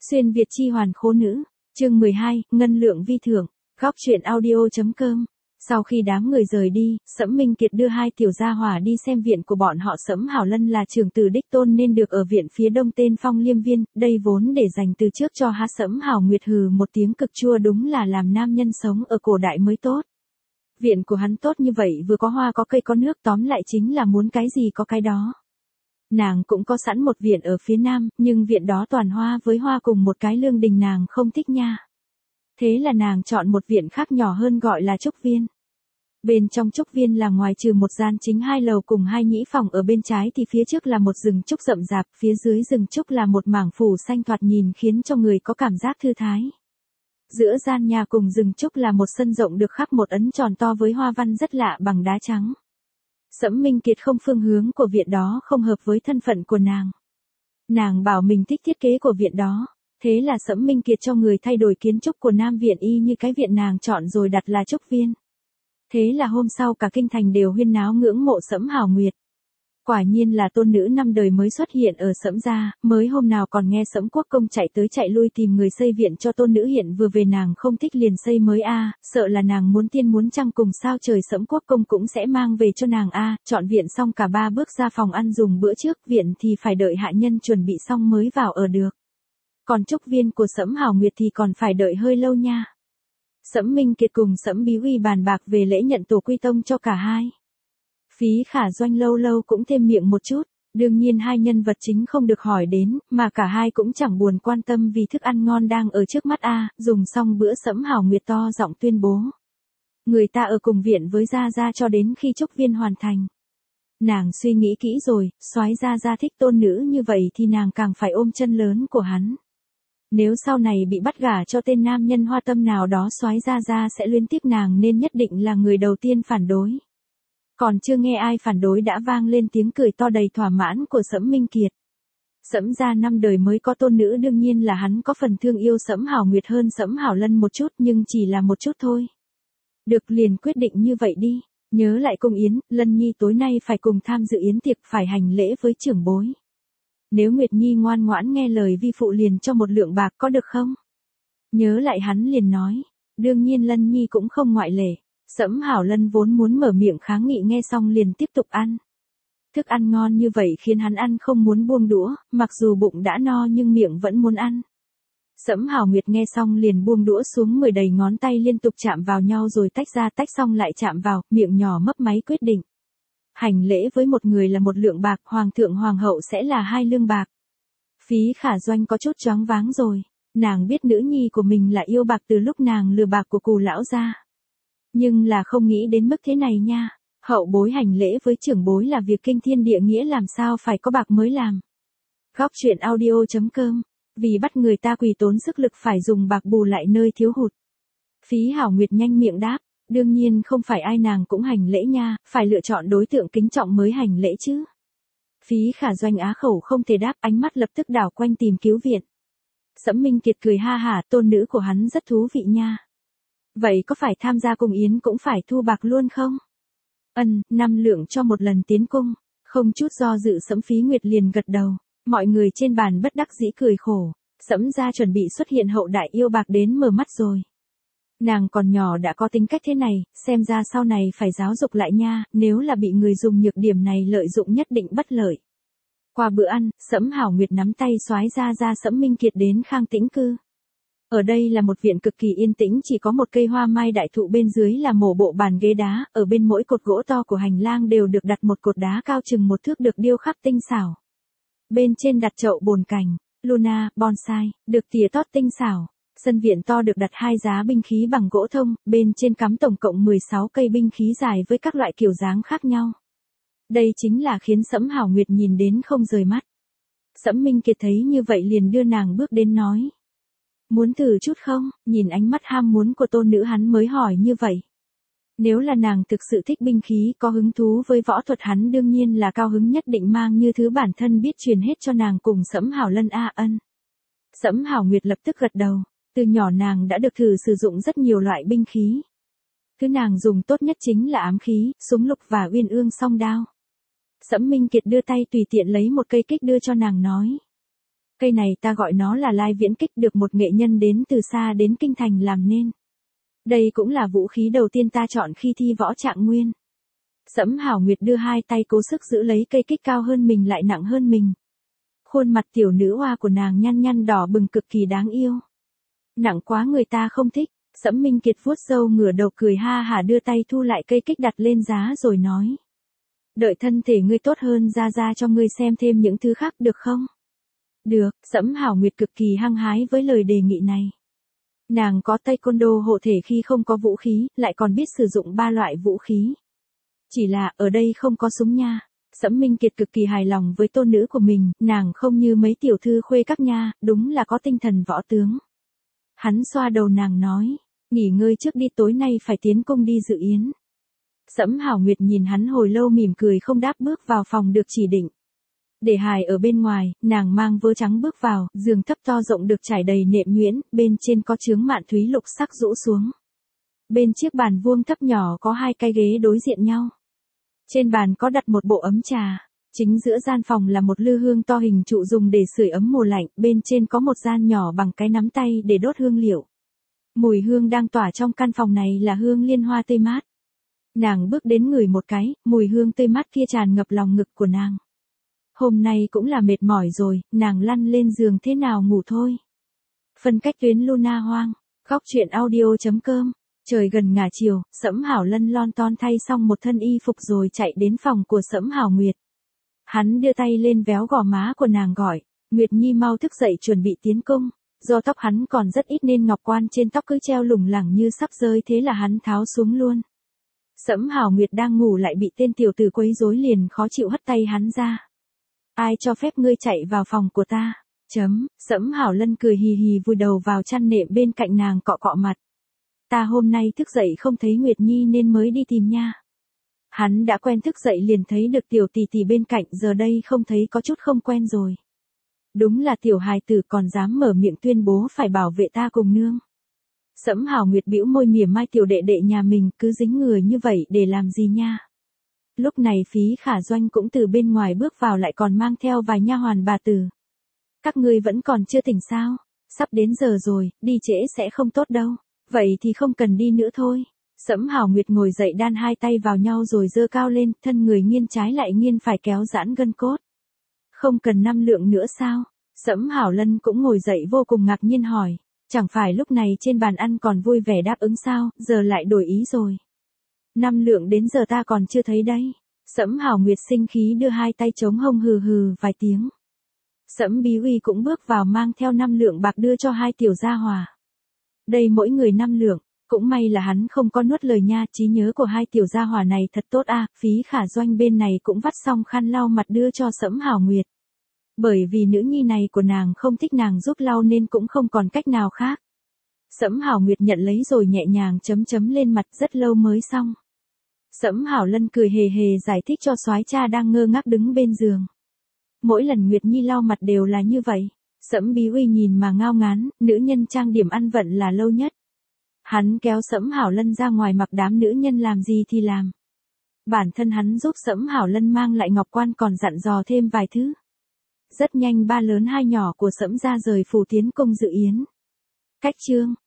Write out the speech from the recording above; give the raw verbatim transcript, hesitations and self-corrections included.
Xuyên Việt chi hoàn khố nữ, chương mười hai, ngân lượng vi thưởng, góc truyện audio.com. Sau khi đám người rời đi, Sẫm Minh Kiệt đưa hai tiểu gia hỏa đi xem viện của bọn họ. Sẫm Hảo Lân là trưởng tử đích tôn nên được ở viện phía đông tên Phong Liêm Viên, đây vốn để dành từ trước cho há. Sẫm Hảo Nguyệt hừ một tiếng cực chua, đúng là làm nam nhân sống ở cổ đại mới tốt. Viện của hắn tốt như vậy, vừa có hoa có cây có nước, tóm lại chính là muốn cái gì có cái đó. Nàng cũng có sẵn một viện ở phía nam, nhưng viện đó toàn hoa với hoa cùng một cái lương đình nàng không thích nha. Thế là nàng chọn một viện khác nhỏ hơn gọi là Trúc Viên. Bên trong Trúc Viên là ngoài trừ một gian chính hai lầu cùng hai nhĩ phòng, ở bên trái thì phía trước là một rừng trúc rậm rạp, phía dưới rừng trúc là một mảng phủ xanh thoạt nhìn khiến cho người có cảm giác thư thái. Giữa gian nhà cùng rừng trúc là một sân rộng được khắc một ấn tròn to với hoa văn rất lạ bằng đá trắng. Sẫm Minh Kiệt không phương hướng của viện đó không hợp với thân phận của nàng. Nàng bảo mình thích thiết kế của viện đó. Thế là Sẫm Minh Kiệt cho người thay đổi kiến trúc của Nam Viện y như cái viện nàng chọn rồi đặt là Trúc Viên. Thế là hôm sau cả kinh thành đều huyên náo ngưỡng mộ Sẫm Hảo Nguyệt. Quả nhiên là tôn nữ năm đời mới xuất hiện ở Sẫm gia, mới hôm nào còn nghe Sẫm Quốc công chạy tới chạy lui tìm người xây viện cho tôn nữ, hiện vừa về nàng không thích liền xây mới a, sợ là nàng muốn tiên muốn trăng cùng sao trời Sẫm Quốc công cũng sẽ mang về cho nàng a. Chọn viện xong cả ba bước ra phòng ăn dùng bữa trước, viện thì phải đợi hạ nhân chuẩn bị xong mới vào ở được. Còn Trúc Viên của Sẫm Hảo Nguyệt thì còn phải đợi hơi lâu nha. Sẫm Minh Kiệt cùng Sẫm Bí Uy bàn bạc về lễ nhận tổ quy tông cho cả hai. Phí Khả Doanh lâu lâu cũng thêm miệng một chút, đương nhiên hai nhân vật chính không được hỏi đến, mà cả hai cũng chẳng buồn quan tâm vì thức ăn ngon đang ở trước mắt a. Dùng xong bữa Sẫm Hảo Nguyệt to giọng tuyên bố. Người ta ở cùng viện với Gia Gia cho đến khi Trúc Viên hoàn thành. Nàng suy nghĩ kỹ rồi, soái Gia Gia thích tôn nữ như vậy thì nàng càng phải ôm chân lớn của hắn. Nếu sau này bị bắt gả cho tên nam nhân hoa tâm nào đó, soái Gia Gia sẽ liên tiếp nàng nên nhất định là người đầu tiên phản đối. Còn chưa nghe ai phản đối đã vang lên tiếng cười to đầy thỏa mãn của Sẫm Minh Kiệt. Sẫm gia năm đời mới có tôn nữ, đương nhiên là hắn có phần thương yêu Sẫm Hảo Nguyệt hơn Sẫm Hảo Lân một chút, nhưng chỉ là một chút thôi. Được, liền quyết định như vậy đi, nhớ lại cung yến, Lân Nhi tối nay phải cùng tham dự yến tiệc, phải hành lễ với trưởng bối. Nếu Nguyệt Nhi ngoan ngoãn nghe lời vi phụ liền cho một lượng bạc, có được không? Nhớ lại hắn liền nói, đương nhiên Lân Nhi cũng không ngoại lệ. Sẫm Hảo Lân vốn muốn mở miệng kháng nghị, nghe xong liền tiếp tục ăn. Thức ăn ngon như vậy khiến hắn ăn không muốn buông đũa, mặc dù bụng đã no nhưng miệng vẫn muốn ăn. Sẫm Hảo Nguyệt nghe xong liền buông đũa xuống, mười đầy ngón tay liên tục chạm vào nhau rồi tách ra, tách xong lại chạm vào, miệng nhỏ mấp máy quyết định. Hành lễ với một người là một lượng bạc, hoàng thượng hoàng hậu sẽ là hai lương bạc. Phí Khả Doanh có chút choáng váng rồi, nàng biết nữ nhi của mình là yêu bạc từ lúc nàng lừa bạc của Cù lão gia. Nhưng là không nghĩ đến mức thế này nha. Hậu bối hành lễ với trưởng bối là việc kinh thiên địa nghĩa, làm sao phải có bạc mới làm. Góc truyện audio.com. Vì bắt người ta quỳ tốn sức lực phải dùng bạc bù lại nơi thiếu hụt. Phí Hảo Nguyệt nhanh miệng đáp. Đương nhiên không phải ai nàng cũng hành lễ nha, phải lựa chọn đối tượng kính trọng mới hành lễ chứ. Phí Khả Doanh á khẩu không thể đáp, ánh mắt lập tức đảo quanh tìm cứu viện. Sẫm Minh Kiệt cười ha hả, tôn nữ của hắn rất thú vị nha. Vậy có phải tham gia cung yến cũng phải thu bạc luôn không? Ân, năm lượng cho một lần tiến cung. Không chút do dự Sẫm Phí Nguyệt liền gật đầu. Mọi người trên bàn bất đắc dĩ cười khổ. Sẫm gia chuẩn bị xuất hiện hậu đại yêu bạc đến mở mắt rồi. Nàng còn nhỏ đã có tính cách thế này, xem ra sau này phải giáo dục lại nha, nếu là bị người dùng nhược điểm này lợi dụng nhất định bất lợi. Qua bữa ăn, Sẫm Hảo Nguyệt nắm tay soái Gia Gia Sẫm Minh Kiệt đến Khang Tĩnh Cư. Ở đây là một viện cực kỳ yên tĩnh, chỉ có một cây hoa mai đại thụ, bên dưới là mổ bộ bàn ghế đá, ở bên mỗi cột gỗ to của hành lang đều được đặt một cột đá cao chừng một thước được điêu khắc tinh xảo. Bên trên đặt chậu bồn cảnh, Luna, bonsai, được tỉa tót tinh xảo. Sân viện to được đặt hai giá binh khí bằng gỗ thông, bên trên cắm tổng cộng mười sáu cây binh khí dài với các loại kiểu dáng khác nhau. Đây chính là khiến Sẫm Hảo Nguyệt nhìn đến không rời mắt. Sẫm Minh Kiệt thấy như vậy liền đưa nàng bước đến nói. Muốn thử chút không? Nhìn ánh mắt ham muốn của tôn nữ hắn mới hỏi như vậy. Nếu là nàng thực sự thích binh khí, có hứng thú với võ thuật, hắn đương nhiên là cao hứng, nhất định mang như thứ bản thân biết truyền hết cho nàng cùng Sẫm Hảo Lân a. Ân. Sẫm Hảo Nguyệt lập tức gật đầu. Từ nhỏ nàng đã được thử sử dụng rất nhiều loại binh khí. Thứ nàng dùng tốt nhất chính là ám khí, súng lục và uyên ương song đao. Sẫm Minh Kiệt đưa tay tùy tiện lấy một cây kích đưa cho nàng nói. Cây này ta gọi nó là lai viễn kích, được một nghệ nhân đến từ xa đến kinh thành làm nên. Đây cũng là vũ khí đầu tiên ta chọn khi thi võ trạng nguyên. Sẫm Hảo Nguyệt đưa hai tay cố sức giữ lấy cây kích cao hơn mình lại nặng hơn mình. Khuôn mặt tiểu nữ hoa của nàng nhăn nhăn đỏ bừng cực kỳ đáng yêu. Nặng quá người ta không thích. Sẫm Minh Kiệt vuốt râu ngửa đầu cười ha hả đưa tay thu lại cây kích đặt lên giá rồi nói. Đợi thân thể ngươi tốt hơn ra ra cho ngươi xem thêm những thứ khác được không? Được, Sẫm Hảo Nguyệt cực kỳ hăng hái với lời đề nghị này. Nàng có taekwondo hộ thể khi không có vũ khí, lại còn biết sử dụng ba loại vũ khí. Chỉ là ở đây không có súng nha. Sẫm Minh Kiệt cực kỳ hài lòng với tôn nữ của mình, nàng không như mấy tiểu thư khuê các nha, đúng là có tinh thần võ tướng. Hắn xoa đầu nàng nói, nghỉ ngơi trước đi, tối nay phải tiến cung đi dự yến. Sẫm Hảo Nguyệt nhìn hắn hồi lâu mỉm cười không đáp bước vào phòng được chỉ định. Để hài ở bên ngoài, nàng mang vớ trắng bước vào, giường thấp to rộng được trải đầy nệm nhuyễn, bên trên có chướng mạn thúy lục sắc rũ xuống. Bên chiếc bàn vuông thấp nhỏ có hai cái ghế đối diện nhau. Trên bàn có đặt một bộ ấm trà. Chính giữa gian phòng là một lư hương to hình trụ dùng để sưởi ấm mùa lạnh, bên trên có một gian nhỏ bằng cái nắm tay để đốt hương liệu. Mùi hương đang tỏa trong căn phòng này là hương liên hoa tươi mát. Nàng bước đến ngửi một cái, mùi hương tươi mát kia tràn ngập lòng ngực của nàng. Hôm nay cũng là mệt mỏi rồi, nàng lăn lên giường thế nào ngủ thôi. Phân cách tuyến Luna Hoang, góc truyện audio chấm com. Trời gần ngả chiều, Sẫm Hảo Lân lon ton thay xong một thân y phục rồi chạy đến phòng của Sẫm Hảo Nguyệt. Hắn đưa tay lên véo gò má của nàng gọi, Nguyệt Nhi mau thức dậy chuẩn bị tiến cung. Do tóc hắn còn rất ít nên ngọc quan trên tóc cứ treo lủng lẳng như sắp rơi, thế là hắn tháo xuống luôn. Sẫm Hảo Nguyệt đang ngủ lại bị tên tiểu tử quấy rối liền khó chịu hất tay hắn ra. Ai cho phép ngươi chạy vào phòng của ta? Chấm, Sẫm Hảo Lân cười hì hì vùi đầu vào chăn nệm bên cạnh nàng cọ cọ mặt. Ta hôm nay thức dậy không thấy Nguyệt Nhi nên mới đi tìm nha. Hắn đã quen thức dậy liền thấy được tiểu tỷ tỷ bên cạnh, giờ đây không thấy có chút không quen rồi. Đúng là tiểu hài tử còn dám mở miệng tuyên bố phải bảo vệ ta cùng nương. Sẫm Hảo Nguyệt bĩu môi mỉa mai tiểu đệ đệ nhà mình cứ dính người như vậy để làm gì nha. Lúc này Phí Khả Doanh cũng từ bên ngoài bước vào lại còn mang theo vài nha hoàn bà tử. Các ngươi vẫn còn chưa tỉnh sao? Sắp đến giờ rồi, đi trễ sẽ không tốt đâu. Vậy thì không cần đi nữa thôi. Sẫm Hảo Nguyệt ngồi dậy đan hai tay vào nhau rồi giơ cao lên, thân người nghiêng trái lại nghiêng phải kéo giãn gân cốt. Không cần năm lượng nữa sao? Sẫm Hảo Lân cũng ngồi dậy vô cùng ngạc nhiên hỏi. Chẳng phải lúc này trên bàn ăn còn vui vẻ đáp ứng sao, giờ lại đổi ý rồi. Năm lượng đến giờ ta còn chưa thấy đấy. Sẫm Hảo Nguyệt sinh khí đưa hai tay chống hông hừ hừ vài tiếng. Sẫm Bí Uy cũng bước vào mang theo năm lượng bạc đưa cho hai tiểu gia hòa. Đây mỗi người năm lượng, cũng may là hắn không có nuốt lời nha, trí nhớ của hai tiểu gia hỏa này thật tốt a. Phí Khả Doanh bên này cũng vắt xong khăn lau mặt đưa cho Sẫm Hảo Nguyệt. Bởi vì nữ nhi này của nàng không thích nàng giúp lau nên cũng không còn cách nào khác. Sẫm Hảo Nguyệt nhận lấy rồi nhẹ nhàng chấm chấm lên mặt, rất lâu mới xong. Sẫm Hảo Lân cười hề hề giải thích cho soái cha đang ngơ ngác đứng bên giường. Mỗi lần Nguyệt Nhi lau mặt đều là như vậy. Sẫm Bí Uy nhìn mà ngao ngán, nữ nhân trang điểm ăn vận là lâu nhất. Hắn kéo Sẫm Hảo Lân ra ngoài mặc đám nữ nhân làm gì thì làm. Bản thân hắn giúp Sẫm Hảo Lân mang lại ngọc quan còn dặn dò thêm vài thứ. Rất nhanh ba lớn hai nhỏ của Sẫm gia rời phủ tiến cung dự yến. Cách chương